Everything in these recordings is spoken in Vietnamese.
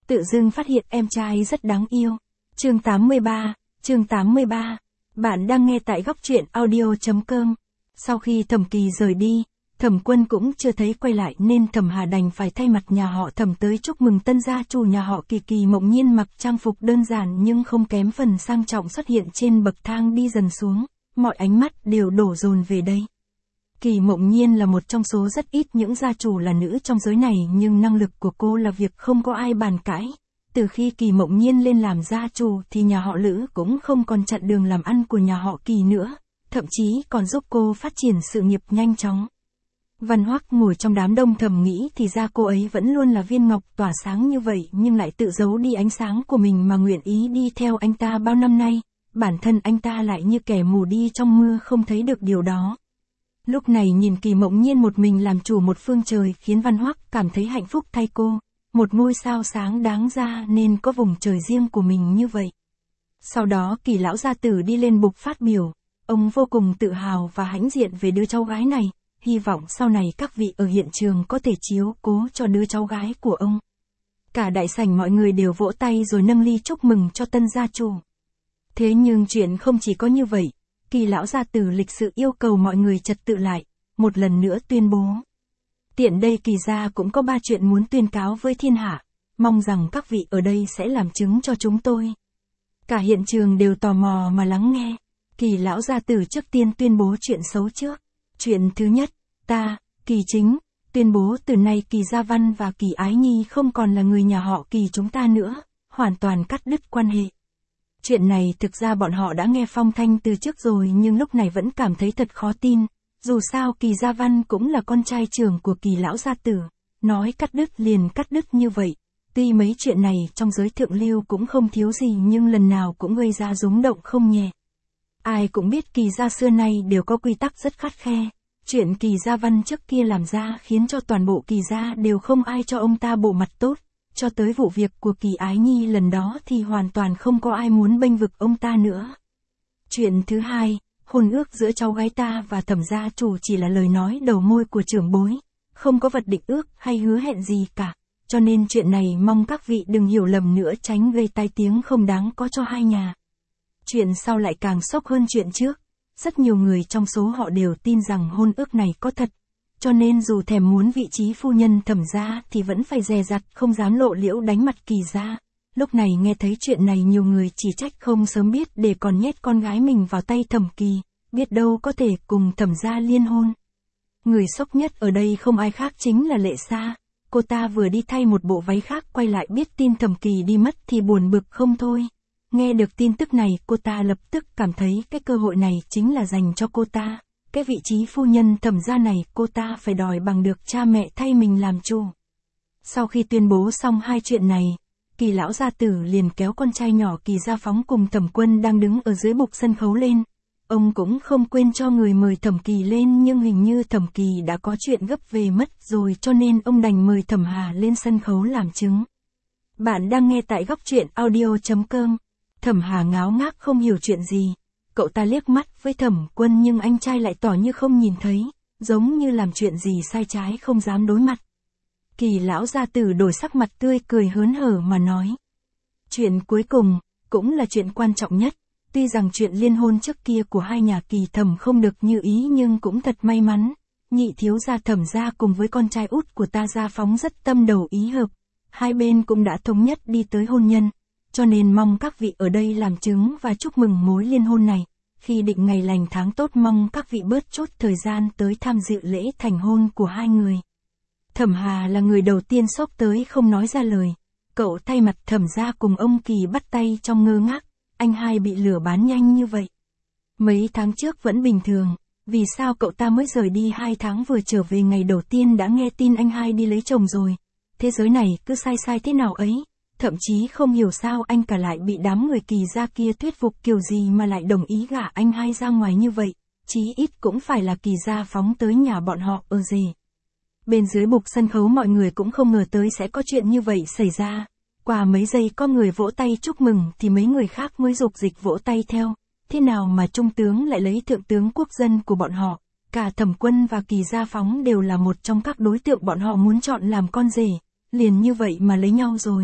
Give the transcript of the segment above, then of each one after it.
tự dưng phát hiện em trai rất đáng yêu. Chương 83. Bạn đang nghe tại góc truyện audio.com. Sau khi Thẩm Kỳ rời đi, Thẩm Quân cũng chưa thấy quay lại nên Thẩm Hà đành phải thay mặt nhà họ Thẩm tới chúc mừng tân gia chủ nhà họ Kỳ. Kỳ Mộng Nhiên mặc trang phục đơn giản nhưng không kém phần sang trọng xuất hiện trên bậc thang đi dần xuống, mọi ánh mắt đều đổ dồn về đây. Kỳ Mộng Nhiên là một trong số rất ít những gia chủ là nữ trong giới này, nhưng năng lực của cô là việc không có ai bàn cãi. Từ khi Kỳ Mộng Nhiên lên làm gia chủ thì nhà họ Lữ cũng không còn chặn đường làm ăn của nhà họ Kỳ nữa, thậm chí còn giúp cô phát triển sự nghiệp nhanh chóng. Văn Hoắc ngồi trong đám đông thầm nghĩ thì ra cô ấy vẫn luôn là viên ngọc tỏa sáng như vậy nhưng lại tự giấu đi ánh sáng của mình mà nguyện ý đi theo anh ta bao năm nay, bản thân anh ta lại như kẻ mù đi trong mưa không thấy được điều đó. Lúc này nhìn Kỳ Mộng Nhiên một mình làm chủ một phương trời khiến Văn Hoắc cảm thấy hạnh phúc thay cô, một ngôi sao sáng đáng ra nên có vùng trời riêng của mình như vậy. Sau đó Kỳ lão gia tử đi lên bục phát biểu, ông vô cùng tự hào và hãnh diện về đứa cháu gái này, hy vọng sau này các vị ở hiện trường có thể chiếu cố cho đứa cháu gái của ông. Cả đại sảnh mọi người đều vỗ tay rồi nâng ly chúc mừng cho tân gia chủ. Thế nhưng chuyện không chỉ có như vậy, Kỳ lão gia tử lịch sự yêu cầu mọi người trật tự lại, một lần nữa tuyên bố. Tiện đây Kỳ gia cũng có 3 chuyện muốn tuyên cáo với thiên hạ, mong rằng các vị ở đây sẽ làm chứng cho chúng tôi. Cả hiện trường đều tò mò mà lắng nghe. Kỳ lão gia tử trước tiên tuyên bố chuyện xấu trước. Chuyện thứ nhất, ta, Kỳ Chính, tuyên bố từ nay Kỳ Gia Văn và Kỳ Ái Nhi không còn là người nhà họ Kỳ chúng ta nữa, hoàn toàn cắt đứt quan hệ. Chuyện này thực ra bọn họ đã nghe phong thanh từ trước rồi nhưng lúc này vẫn cảm thấy thật khó tin, dù sao Kỳ Gia Văn cũng là con trai trưởng của Kỳ lão gia tử, nói cắt đứt liền cắt đứt như vậy. Tuy mấy chuyện này trong giới thượng lưu cũng không thiếu gì nhưng lần nào cũng gây ra rúng động không nhẹ. Ai cũng biết Kỳ gia xưa nay đều có quy tắc rất khắt khe, chuyện Kỳ Gia Văn trước kia làm ra khiến cho toàn bộ Kỳ gia đều không ai cho ông ta bộ mặt tốt, cho tới vụ việc của Kỳ Ái Nhi lần đó thì hoàn toàn không có ai muốn bênh vực ông ta nữa. Chuyện thứ hai, hôn ước giữa cháu gái ta và Thẩm gia chủ chỉ là lời nói đầu môi của trưởng bối, không có vật định ước hay hứa hẹn gì cả, cho nên chuyện này mong các vị đừng hiểu lầm nữa tránh gây tai tiếng không đáng có cho hai nhà. Chuyện sau lại càng sốc hơn chuyện trước, rất nhiều người trong số họ đều tin rằng hôn ước này có thật, cho nên dù thèm muốn vị trí phu nhân Thẩm gia thì vẫn phải dè dặt không dám lộ liễu đánh mặt Kỳ gia. Lúc này nghe thấy chuyện này nhiều người chỉ trách không sớm biết để còn nhét con gái mình vào tay Thẩm Kỳ, biết đâu có thể cùng Thẩm gia liên hôn. Người sốc nhất ở đây không ai khác chính là Lệ Sa, cô ta vừa đi thay một bộ váy khác quay lại biết tin Thẩm Kỳ đi mất thì buồn bực không thôi. Nghe được tin tức này cô ta lập tức cảm thấy cái cơ hội này chính là dành cho cô ta, cái vị trí phu nhân Thẩm gia này cô ta phải đòi bằng được cha mẹ thay mình làm chủ. Sau khi tuyên bố xong hai chuyện này, Kỳ lão gia tử liền kéo con trai nhỏ Kỳ Gia Phóng cùng Thẩm Quân đang đứng ở dưới bục sân khấu lên. Ông cũng không quên cho người mời Thẩm Kỳ lên nhưng hình như Thẩm Kỳ đã có chuyện gấp về mất rồi cho nên ông đành mời Thẩm Hà lên sân khấu làm chứng. Bạn đang nghe tại góc truyện audio.com. Thẩm Hà ngáo ngác không hiểu chuyện gì. Cậu ta liếc mắt với Thẩm Quân nhưng anh trai lại tỏ như không nhìn thấy, giống như làm chuyện gì sai trái không dám đối mặt. Kỳ lão gia tử đổi sắc mặt tươi cười hớn hở mà nói. Chuyện cuối cùng, cũng là chuyện quan trọng nhất. Tuy rằng chuyện liên hôn trước kia của hai nhà Kỳ Thẩm không được như ý nhưng cũng thật may mắn. Nhị thiếu gia Thẩm gia cùng với con trai út của ta Gia Phóng rất tâm đầu ý hợp. Hai bên cũng đã thống nhất đi tới hôn nhân. Cho nên mong các vị ở đây làm chứng và chúc mừng mối liên hôn này. Khi định ngày lành tháng tốt mong các vị bớt chốt thời gian tới tham dự lễ thành hôn của hai người. Thẩm Hà là người đầu tiên sốc tới không nói ra lời. Cậu thay mặt Thẩm gia cùng ông Kỳ bắt tay trong ngơ ngác. Anh hai bị lừa bán nhanh như vậy. Mấy tháng trước vẫn bình thường, vì sao cậu ta mới rời đi 2 tháng vừa trở về ngày đầu tiên đã nghe tin anh hai đi lấy chồng rồi. Thế giới này cứ sai sai thế nào ấy, thậm chí không hiểu sao anh cả lại bị đám người Kỳ gia kia thuyết phục kiểu gì mà lại đồng ý gả anh hai ra ngoài như vậy, chí ít cũng phải là Kỳ Gia Phóng tới nhà bọn họ ở rể. Bên dưới bục sân khấu mọi người cũng không ngờ tới sẽ có chuyện như vậy xảy ra. Qua mấy giây có người vỗ tay chúc mừng thì mấy người khác mới rục dịch vỗ tay theo. Thế nào mà trung tướng lại lấy thượng tướng quốc dân của bọn họ, cả Thẩm Quân và Kỳ Gia Phóng đều là một trong các đối tượng bọn họ muốn chọn làm con rể, liền như vậy mà lấy nhau rồi.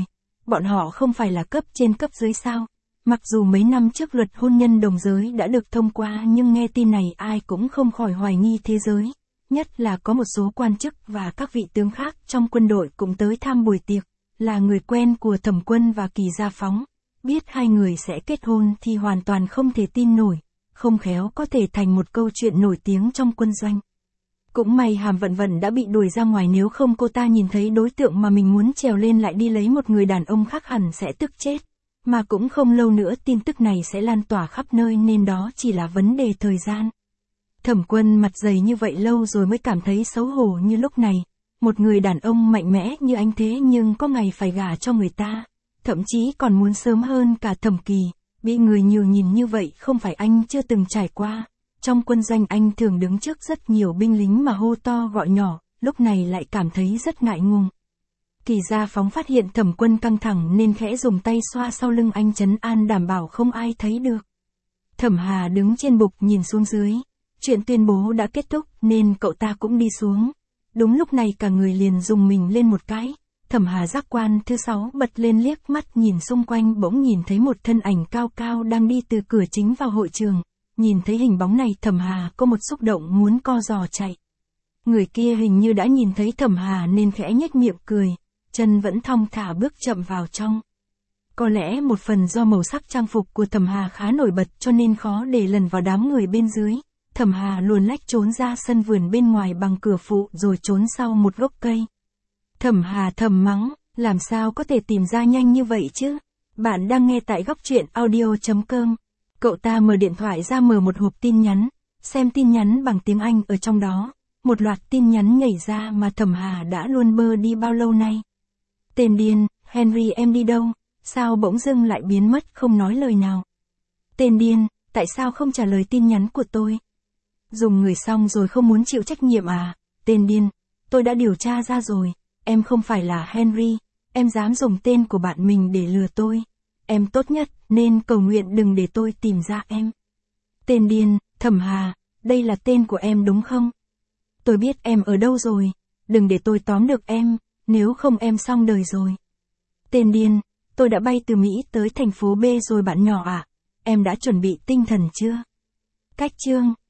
bọn họ không phải là cấp trên cấp dưới sao? Mặc dù mấy năm trước luật hôn nhân đồng giới đã được thông qua nhưng nghe tin này ai cũng không khỏi hoài nghi thế giới. Nhất là có một số quan chức và các vị tướng khác trong quân đội cũng tới tham buổi tiệc, là người quen của Thẩm Quân và Kỳ Gia Phóng. Biết hai người sẽ kết hôn thì hoàn toàn không thể tin nổi, không khéo có thể thành một câu chuyện nổi tiếng trong quân doanh. Cũng may Hàm Vận Vận đã bị đuổi ra ngoài, nếu không cô ta nhìn thấy đối tượng mà mình muốn trèo lên lại đi lấy một người đàn ông khác hẳn sẽ tức chết. Mà cũng không lâu nữa tin tức này sẽ lan tỏa khắp nơi nên đó chỉ là vấn đề thời gian. Thẩm Quân mặt dày như vậy lâu rồi mới cảm thấy xấu hổ như lúc này. Một người đàn ông mạnh mẽ như anh thế nhưng có ngày phải gả cho người ta. Thậm chí còn muốn sớm hơn cả Thẩm Kỳ. Bị người nhường nhìn như vậy không phải anh chưa từng trải qua. Trong quân doanh anh thường đứng trước rất nhiều binh lính mà hô to gọi nhỏ, lúc này lại cảm thấy rất ngại ngùng. Kỳ Gia Phóng phát hiện Thẩm Quân căng thẳng nên khẽ dùng tay xoa sau lưng anh trấn an đảm bảo không ai thấy được. Thẩm Hà đứng trên bục nhìn xuống dưới. Chuyện tuyên bố đã kết thúc nên cậu ta cũng đi xuống. Đúng lúc này cả người liền rùng mình lên một cái. Thẩm Hà giác quan thứ 6 bật lên liếc mắt nhìn xung quanh, bỗng nhìn thấy một thân ảnh cao cao đang đi từ cửa chính vào hội trường. Nhìn thấy hình bóng này Thẩm Hà có một xúc động muốn co giò chạy. Người kia hình như đã nhìn thấy Thẩm Hà nên khẽ nhếch miệng cười, chân vẫn thong thả bước chậm vào trong. Có lẽ một phần do màu sắc trang phục của Thẩm Hà khá nổi bật cho nên khó để lần vào đám người bên dưới. Thẩm Hà luồn lách trốn ra sân vườn bên ngoài bằng cửa phụ rồi trốn sau một gốc cây. Thẩm Hà thầm mắng, làm sao có thể tìm ra nhanh như vậy chứ? Bạn đang nghe tại góc truyện audio.com. Cậu ta mở điện thoại ra, mở một hộp tin nhắn, xem tin nhắn bằng tiếng Anh ở trong đó. Một loạt tin nhắn nhảy ra mà Thẩm Hà đã luôn bơ đi bao lâu nay. Tên điên, Henry em đi đâu? Sao bỗng dưng lại biến mất không nói lời nào? Tên điên, tại sao không trả lời tin nhắn của tôi? Dùng người xong rồi không muốn chịu trách nhiệm à? Tên điên, tôi đã điều tra ra rồi, em không phải là Henry, em dám dùng tên của bạn mình để lừa tôi. Em tốt nhất nên cầu nguyện đừng để tôi tìm ra em. Tên điên, Thẩm Hà, đây là tên của em đúng không? Tôi biết em ở đâu rồi, đừng để tôi tóm được em, nếu không em xong đời rồi. Tên điên, tôi đã bay từ Mỹ tới thành phố B rồi bạn nhỏ ạ. Em đã chuẩn bị tinh thần chưa? Cách chương